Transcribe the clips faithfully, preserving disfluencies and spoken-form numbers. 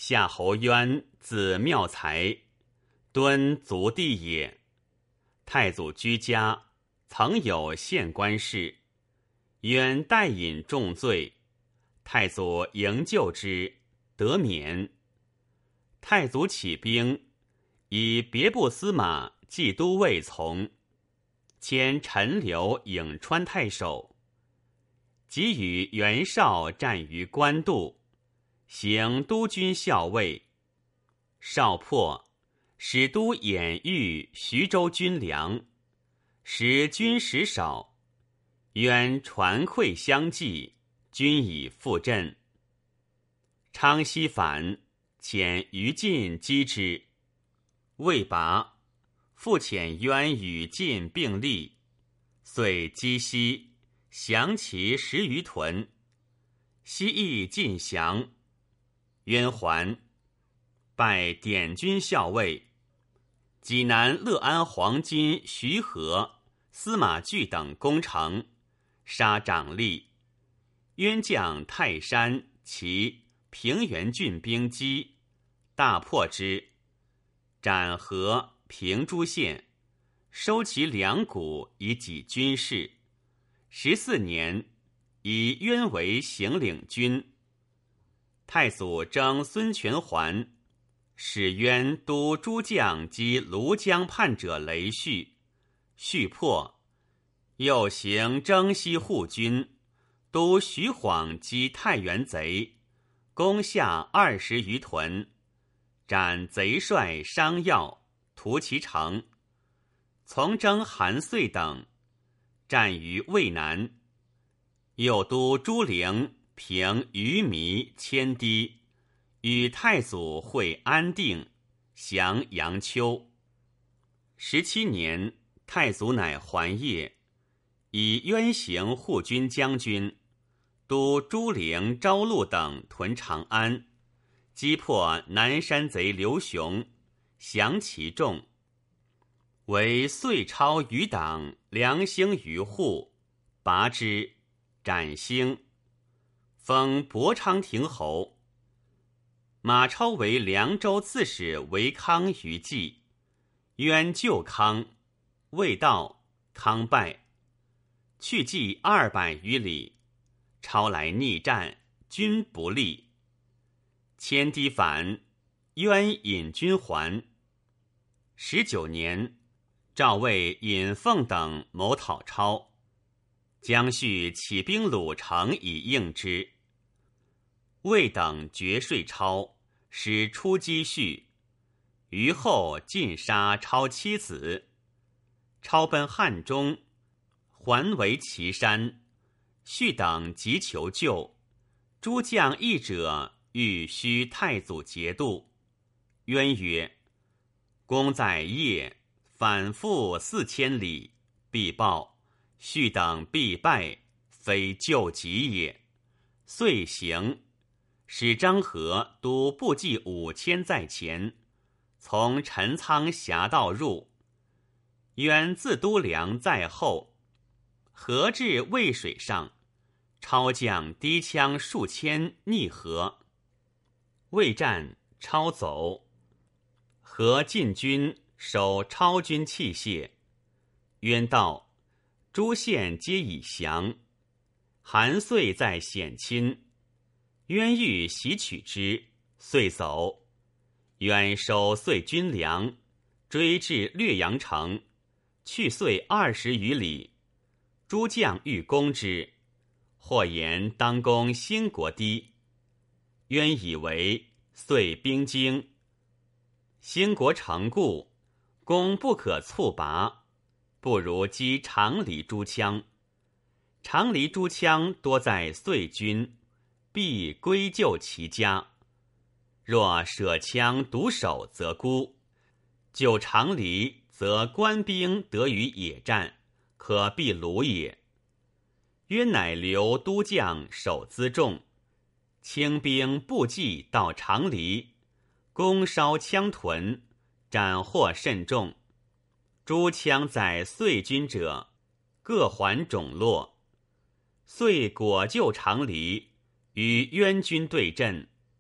夏侯渊字妙才，敦族弟也。太祖居家，曾有县官事，渊代饮重罪，太祖营救之，得免。太祖起兵，以别部司马冀都尉从，迁陈留颍川太守。即与袁绍战于官渡，行督军校尉。绍破，使都兖豫徐州军粮，时军食少，渊传馈相济，军以复振。昌熙反，遣于禁击之，未拔，复遣渊与晋并立，遂击西，降其十余屯。西邑尽降，渊还，拜典军校尉。济南乐安黄巾徐和、司马炬等攻城，杀长吏。渊将泰山、齐、平原郡兵击，大破之，斩和、平诸县，收其粮谷以给军事。十四年，以渊为行领军。太祖征孙权还，使渊督诸将击庐江叛者雷续，续破，又行征西护军，督徐晃击太原贼，攻下二十余屯，斩贼帅商耀，屠其城。从征韩遂等，战于渭南。又督朱灵平鱼糜、千堤，与太祖会安定，降阳丘。十七年，太祖乃还业，以渊行护军将军，督朱灵、昭陆等屯长安，击破南山贼刘雄，降其众。为遂超余党梁兴于户，拔之，斩兴，封博昌亭侯。马超为凉州刺史为康于冀，渊救康，未到，康败，去冀二百余里，超来逆战，军不利。千堤反，渊引军还。十九年，赵魏尹奉等谋讨超，姜绪起兵鲁城以应之。魏等决说超，使出击绪，于后尽杀超妻子。超奔汉中，还为岐山。绪等急求救，诸将议者欲须太祖节度。渊曰：公在业，反复四千里，必报，绪等必败，非救急也。遂行，使张合督部骑五千在前，从陈仓峡道入。渊自都梁在后，合至渭水上，超将低枪数千逆合。未战，超走。合进军守超军器械。渊道，诸县皆已降。韩遂在险亲，渊欲袭取之，遂走。渊收遂军粮，追至略阳城，去遂二十余里。诸将欲攻之，或言当攻兴国堤。渊以为，遂兵精。兴国城固，攻不可猝拔，不如击长黎诸羌。长黎诸羌多在遂军，必归救其家。若舍羌独守，则孤；救长黎，则官兵得于野战，可避虏也。渊乃留都将守辎重，轻兵步骑到长黎，攻烧羌屯，斩获甚众。诸羌在遂军者，各还种落。遂果救长黎，与渊军对阵。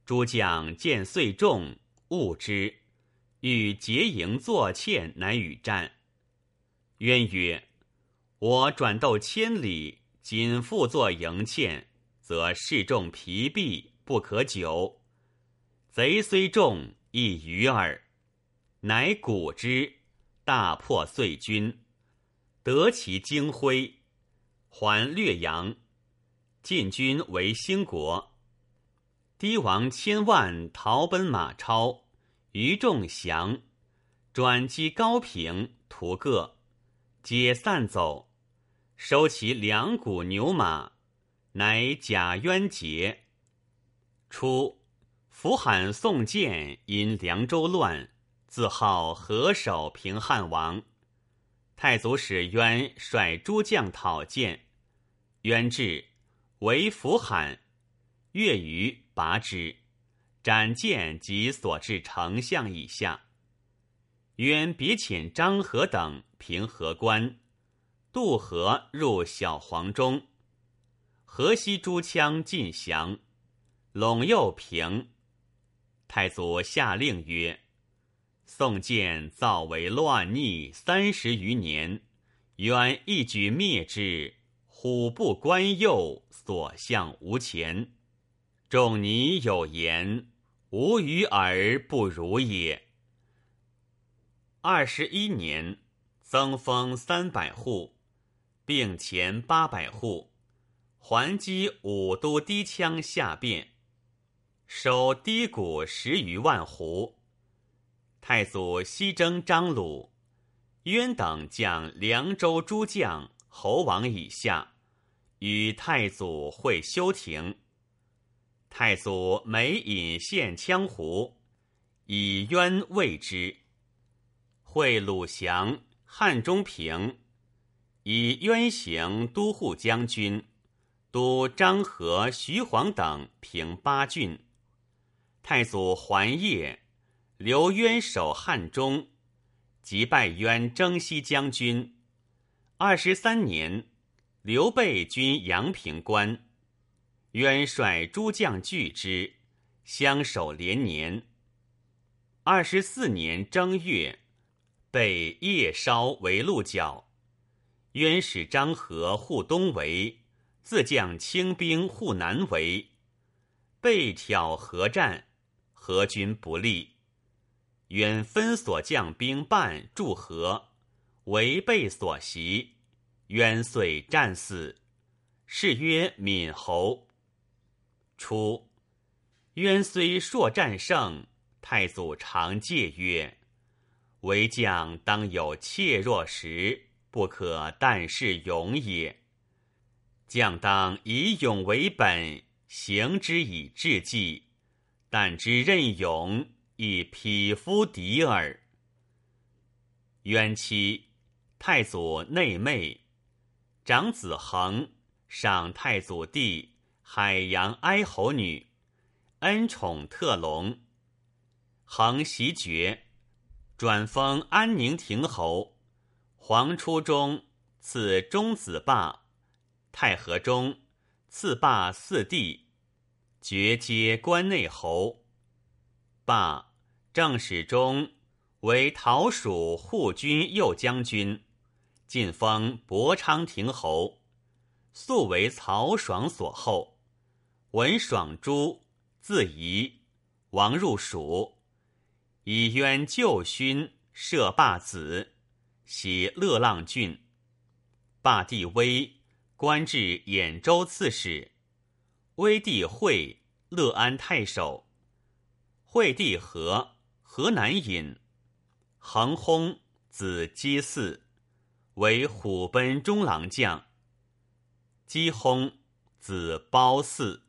诸将见遂众，恶之，欲结营作堑，乃与战。渊曰：我转斗千里，今复作营堑，则士众疲弊，不可久。贼虽众，亦愚耳。乃鼓之，大破遂军，得其精辉，还略阳，晋军为兴国。堤王千万逃奔马超，余众降，转击高平、屠各，皆散走，收其两股牛马，乃假渊节。初，扶罕宋建因凉州乱，自号河首平汉王。太祖使渊率诸将讨建，渊至，为扶罕，月余拔之，斩建及所至丞相以下。渊别遣张合等平河关，渡河入小黄中，河西诸羌尽降，陇右平。太祖下令曰：宋建造为乱逆三十余年，渊一举灭之，虎不关右，所向无前。仲尼有言：无与尔不如也。二十一年，增封三百户，并前八百户，还击武都低羌下变，收低谷十余万斛。太祖西征张鲁，渊等将凉州诸将侯王以下，与太祖会休庭。太祖每引献羌胡，以渊慰之。会鲁降、汉中平，以渊行都护将军，督张合、徐晃等平八郡。太祖还业，留渊守汉中，即拜渊征西将军。二十三年，刘备军阳平关，渊率诸将拒之，相守连年。二十四年正月，被夜烧为鹿角。渊使张合护东围，自将轻兵护南围。被挑河战，河军不利。渊分所将兵半驻河，为备所袭，渊遂战死，谥曰闵侯。初，渊虽硕战胜，太祖常戒曰：为将当有怯弱时，不可啖是勇也。将当以勇为本，行之以志计，但知任勇，以匹夫敌耳。渊期，太祖内妹，长子恒赏太祖弟海阳哀侯女，恩宠特隆。恒袭爵，转封安宁亭侯。黄初中，赐中子霸，太和中，赐霸四弟，爵皆关内侯。霸正史中为陶属护军右将军，晋封博昌亭侯，素为曹爽所厚。文爽诛，自夷，亡入蜀。以渊旧勋摄霸子，袭乐浪郡。霸弟威，官至兖州刺史。威弟惠，乐安太守。惠弟和，河南尹。恒薨，子姬嗣，为虎贲中郎将。姬薨，子褒嗣。